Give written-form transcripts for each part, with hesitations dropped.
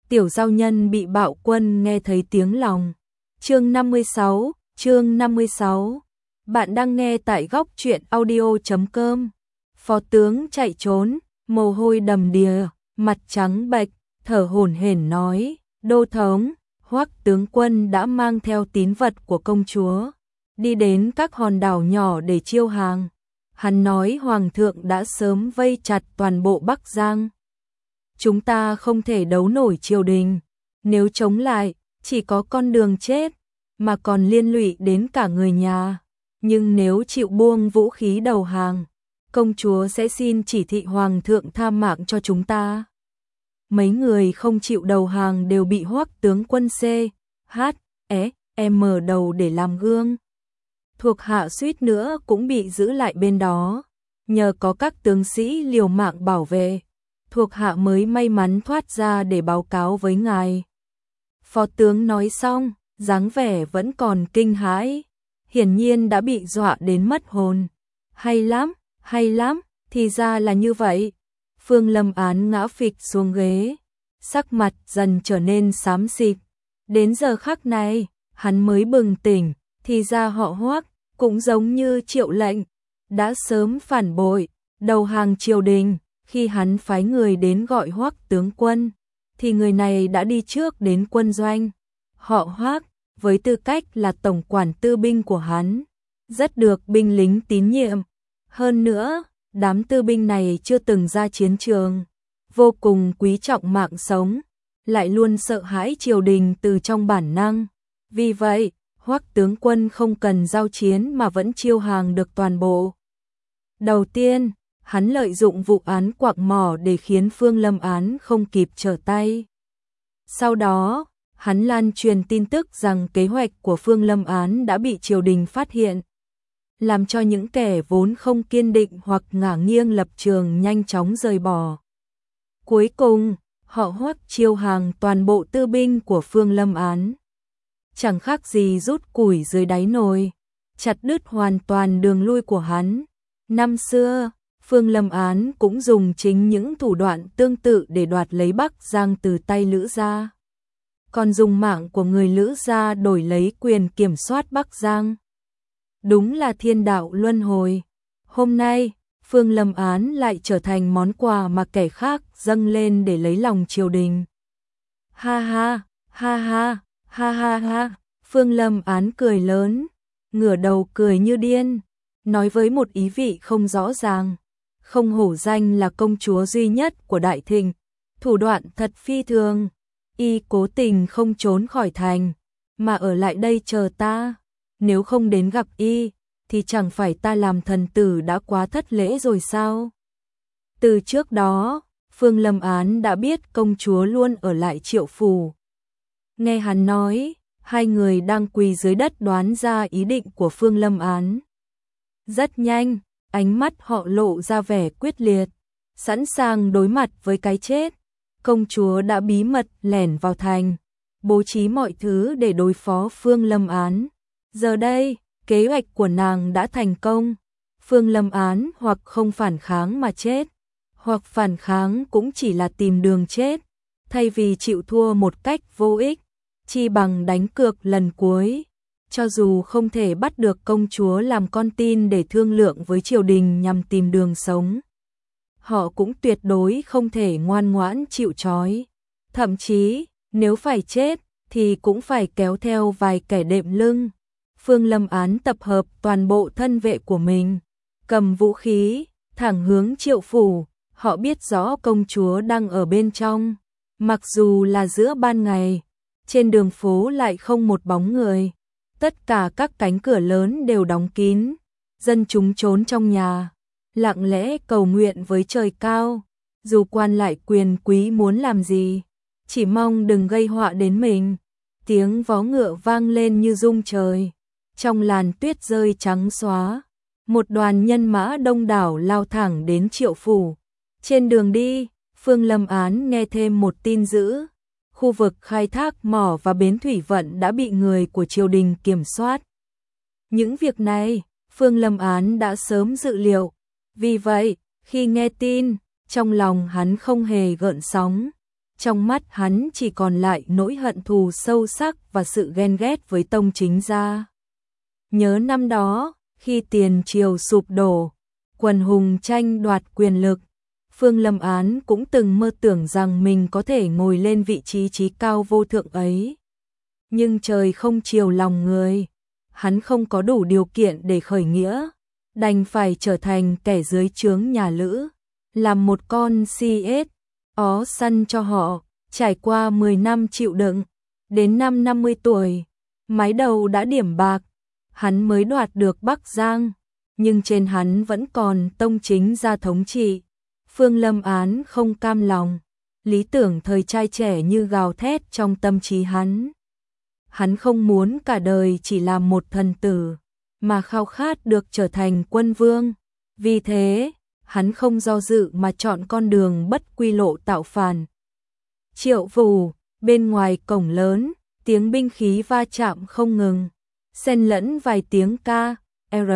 Tiểu giao nhân bị bạo quân nghe thấy tiếng lòng. Chương 56. Bạn đang nghe tại góc truyện audio.com. Phó tướng chạy trốn, mồ hôi đầm đìa, mặt trắng bệch, thở hổn hển nói: "Đô thống, Hoắc tướng quân đã mang theo tín vật của công chúa, đi đến các hòn đảo nhỏ để chiêu hàng. Hắn nói hoàng thượng đã sớm vây chặt toàn bộ Bắc Giang. Chúng ta không thể đấu nổi triều đình, nếu chống lại, chỉ có con đường chết, mà còn liên lụy đến cả người nhà. Nhưng nếu chịu buông vũ khí đầu hàng, công chúa sẽ xin chỉ thị hoàng thượng tha mạng cho chúng ta." Mấy người không chịu đầu hàng đều bị Hoắc tướng quân mở đầu để làm gương. Thuộc hạ suýt nữa cũng bị giữ lại bên đó, nhờ có các tướng sĩ liều mạng bảo vệ, thuộc hạ mới may mắn thoát ra để báo cáo với ngài. Phó tướng nói xong, dáng vẻ vẫn còn kinh hãi, hiển nhiên đã bị dọa đến mất hồn. Hay lắm, thì ra là như vậy. Phương Lâm Án ngã phịch xuống ghế, sắc mặt dần trở nên xám xịt. Đến giờ khắc này, hắn mới bừng tỉnh, thì ra họ Hoắc cũng giống như Triệu Lệnh, đã sớm phản bội, đầu hàng triều đình. Khi hắn phái người đến gọi Hoắc tướng quân, thì người này đã đi trước đến quân doanh. Họ Hoắc, với tư cách là tổng quản tư binh của hắn, rất được binh lính tín nhiệm. Hơn nữa, đám tư binh này chưa từng ra chiến trường, vô cùng quý trọng mạng sống, lại luôn sợ hãi triều đình từ trong bản năng. Vì vậy, Hoắc tướng quân không cần giao chiến mà vẫn chiêu hàng được toàn bộ. Đầu tiên, hắn lợi dụng vụ án quặng mỏ để khiến Phương Lâm Án không kịp trở tay. Sau đó, hắn lan truyền tin tức rằng kế hoạch của Phương Lâm Án đã bị triều đình phát hiện, làm cho những kẻ vốn không kiên định hoặc ngả nghiêng lập trường nhanh chóng rời bỏ. Cuối cùng, họ Hoắc chiêu hàng toàn bộ tư binh của Phương Lâm Án. Chẳng khác gì rút củi dưới đáy nồi, chặt đứt hoàn toàn đường lui của hắn. Năm xưa, Phương Lâm Án cũng dùng chính những thủ đoạn tương tự để đoạt lấy Bắc Giang từ tay Lữ gia, còn dùng mạng của người Lữ gia đổi lấy quyền kiểm soát Bắc Giang. Đúng là thiên đạo luân hồi. Hôm nay, Phương Lâm Án lại trở thành món quà mà kẻ khác dâng lên để lấy lòng triều đình. Ha ha, ha ha, ha ha ha. Phương Lâm Án cười lớn, ngửa đầu cười như điên, nói với một ý vị không rõ ràng: "Không hổ danh là công chúa duy nhất của Đại Thịnh, thủ đoạn thật phi thường. Y cố tình không trốn khỏi thành, mà ở lại đây chờ ta. Nếu không đến gặp y, thì chẳng phải ta làm thần tử đã quá thất lễ rồi sao?" Từ trước đó, Phương Lâm Án đã biết công chúa luôn ở lại Triệu phủ. Nghe hắn nói, hai người đang quỳ dưới đất đoán ra ý định của Phương Lâm Án. Rất nhanh, ánh mắt họ lộ ra vẻ quyết liệt, sẵn sàng đối mặt với cái chết. Công chúa đã bí mật lẻn vào thành, bố trí mọi thứ để đối phó Phương Lâm Án. Giờ đây, kế hoạch của nàng đã thành công. Phương Lâm Án hoặc không phản kháng mà chết, hoặc phản kháng cũng chỉ là tìm đường chết. Thay vì chịu thua một cách vô ích, chi bằng đánh cược lần cuối. Cho dù không thể bắt được công chúa làm con tin để thương lượng với triều đình nhằm tìm đường sống, họ cũng tuyệt đối không thể ngoan ngoãn chịu trói. Thậm chí, nếu phải chết, thì cũng phải kéo theo vài kẻ đệm lưng. Phương Lâm Án tập hợp toàn bộ thân vệ của mình, cầm vũ khí, thẳng hướng Triệu phủ. Họ biết rõ công chúa đang ở bên trong. Mặc dù là giữa ban ngày, trên đường phố lại không một bóng người. Tất cả các cánh cửa lớn đều đóng kín. Dân chúng trốn trong nhà, lặng lẽ cầu nguyện với trời cao. Dù quan lại quyền quý muốn làm gì, chỉ mong đừng gây họa đến mình. Tiếng vó ngựa vang lên như rung trời. Trong làn tuyết rơi trắng xóa, một đoàn nhân mã đông đảo lao thẳng đến Triệu phủ. Trên đường đi, Phương Lâm Án nghe thêm một tin dữ. Khu vực khai thác mỏ và bến thủy vận đã bị người của triều đình kiểm soát. Những việc này, Phương Lâm Án đã sớm dự liệu. Vì vậy, khi nghe tin, trong lòng hắn không hề gợn sóng. Trong mắt hắn chỉ còn lại nỗi hận thù sâu sắc và sự ghen ghét với Tông Chính gia. Nhớ năm đó, khi tiền triều sụp đổ, quần hùng tranh đoạt quyền lực, Phương Lâm Án cũng từng mơ tưởng rằng mình có thể ngồi lên vị trí chí cao vô thượng ấy. Nhưng trời không chiều lòng người, hắn không có đủ điều kiện để khởi nghĩa, đành phải trở thành kẻ dưới trướng nhà Lữ, làm một con CS, ó săn cho họ, trải qua 10 năm chịu đựng, đến năm 50 tuổi, mái đầu đã điểm bạc, hắn mới đoạt được Bắc Giang, nhưng trên hắn vẫn còn Tông Chính gia thống trị. Phương Lâm Án không cam lòng, lý tưởng thời trai trẻ như gào thét trong tâm trí hắn. Hắn không muốn cả đời chỉ làm một thần tử, mà khao khát được trở thành quân vương. Vì thế, hắn không do dự mà chọn con đường bất quy lộ tạo phản. Triệu Phủ, bên ngoài cổng lớn, tiếng binh khí va chạm không ngừng, xen lẫn vài tiếng ca, r,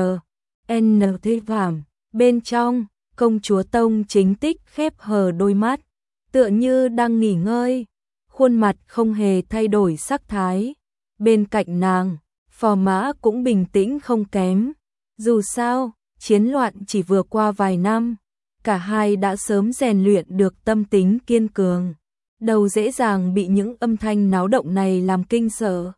n thê vảm. Bên trong, công chúa Tông Chính Tích khép hờ đôi mắt, tựa như đang nghỉ ngơi, khuôn mặt không hề thay đổi sắc thái. Bên cạnh nàng, phò mã cũng bình tĩnh không kém. Dù sao, chiến loạn chỉ vừa qua vài năm, cả hai đã sớm rèn luyện được tâm tính kiên cường, đâu dễ dàng bị những âm thanh náo động này làm kinh sợ.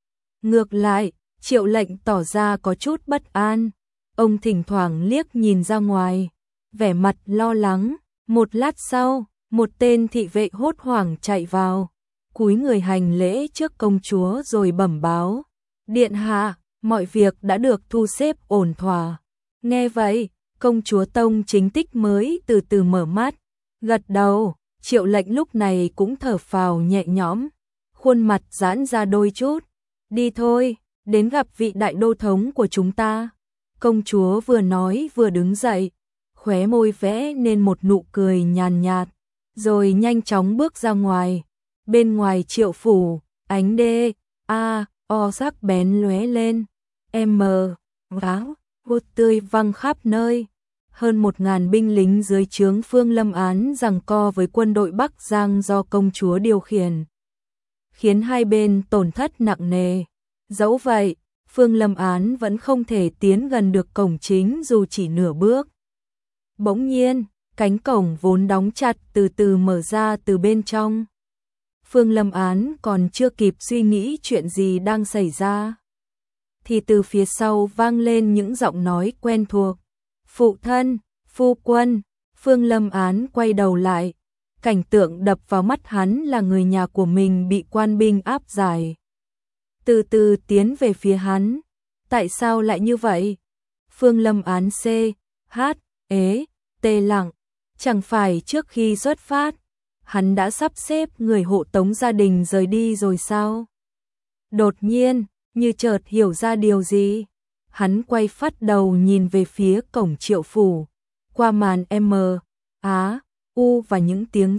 Ngược lại, Triệu Lệnh tỏ ra có chút bất an, ông thỉnh thoảng liếc nhìn ra ngoài, vẻ mặt lo lắng. Một lát sau, một tên thị vệ hốt hoảng chạy vào, cúi người hành lễ trước công chúa rồi bẩm báo: "Điện hạ, mọi việc đã được thu xếp ổn thỏa." Nghe vậy, công chúa Tông Chính Tích mới từ từ mở mắt, gật đầu. Triệu Lệnh lúc này cũng thở phào nhẹ nhõm, khuôn mặt giãn ra đôi chút. "Đi thôi, đến gặp vị đại đô thống của chúng ta." Công chúa vừa nói vừa đứng dậy, khóe môi vẽ nên một nụ cười nhàn nhạt, rồi nhanh chóng bước ra ngoài. Bên ngoài Triệu Phủ, ánh o sắc bén lóe lên, áo hút tươi văng khắp nơi. Hơn 1000 binh lính dưới trướng Phương Lâm Án giằng co với quân đội Bắc Giang do công chúa điều khiển, khiến hai bên tổn thất nặng nề. Dẫu vậy, Phương Lâm Án vẫn không thể tiến gần được cổng chính dù chỉ nửa bước. Bỗng nhiên, cánh cổng vốn đóng chặt từ từ mở ra từ bên trong. Phương Lâm Án còn chưa kịp suy nghĩ chuyện gì đang xảy ra, thì từ phía sau vang lên những giọng nói quen thuộc. "Phụ thân, phu quân." Phương Lâm Án quay đầu lại, cảnh tượng đập vào mắt hắn là người nhà của mình bị quan binh áp giải, từ từ tiến về phía hắn. Tại sao lại như vậy? Phương Lâm Án tê lặng, chẳng phải trước khi xuất phát, hắn đã sắp xếp người hộ tống gia đình rời đi rồi sao? Đột nhiên, như chợt hiểu ra điều gì, hắn quay phát đầu nhìn về phía cổng Triệu Phủ, qua màn U và những tiếng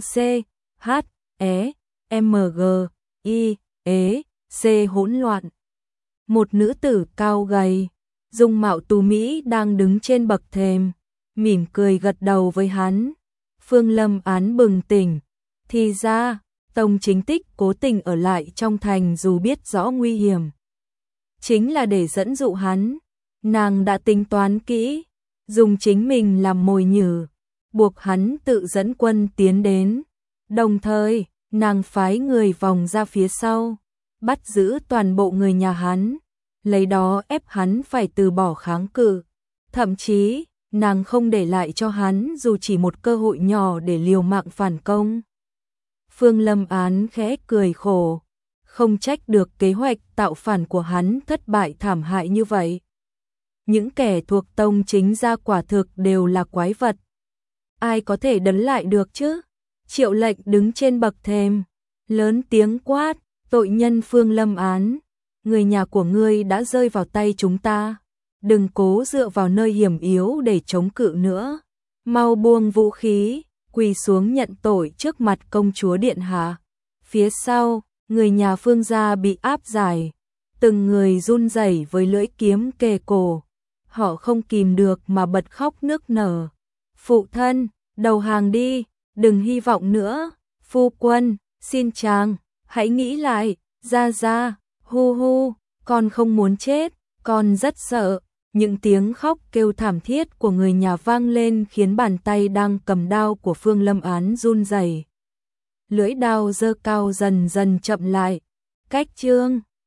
C hỗn loạn. Một nữ tử cao gầy, dung mạo tú mỹ đang đứng trên bậc thềm, mỉm cười gật đầu với hắn. Phương Lâm Án bừng tỉnh, thì ra, Tông Chính Tích cố tình ở lại trong thành dù biết rõ nguy hiểm, chính là để dẫn dụ hắn. Nàng đã tính toán kỹ, dùng chính mình làm mồi nhử, buộc hắn tự dẫn quân tiến đến. Đồng thời, nàng phái người vòng ra phía sau, bắt giữ toàn bộ người nhà hắn, lấy đó ép hắn phải từ bỏ kháng cự. Thậm chí, nàng không để lại cho hắn dù chỉ một cơ hội nhỏ để liều mạng phản công. Phương Lâm Án khẽ cười khổ, không trách được kế hoạch tạo phản của hắn thất bại thảm hại như vậy. Những kẻ thuộc Tông Chính gia quả thực đều là quái vật, ai có thể đấn lại được chứ? Triệu Lệnh đứng trên bậc thềm, lớn tiếng quát: "Tội nhân Phương Lâm Án, người nhà của ngươi đã rơi vào tay chúng ta, đừng cố dựa vào nơi hiểm yếu để chống cự nữa, mau buông vũ khí, quỳ xuống nhận tội trước mặt công chúa điện hạ." Phía sau, người nhà Phương gia bị áp giải, từng người run rẩy với lưỡi kiếm kề cổ, họ không kìm được mà bật khóc nức nở. "Phụ thân, đầu hàng đi, đừng hy vọng nữa." "Phu quân." Xin chàng, hãy nghĩ lại, Gia Gia, hu hu, con không muốn chết, con rất sợ. Những tiếng khóc kêu thảm thiết của người nhà vang lên khiến bàn tay đang cầm đao của Phương Lâm Án run rẩy. Lưỡi đao giơ cao dần dần chậm lại. Cách chương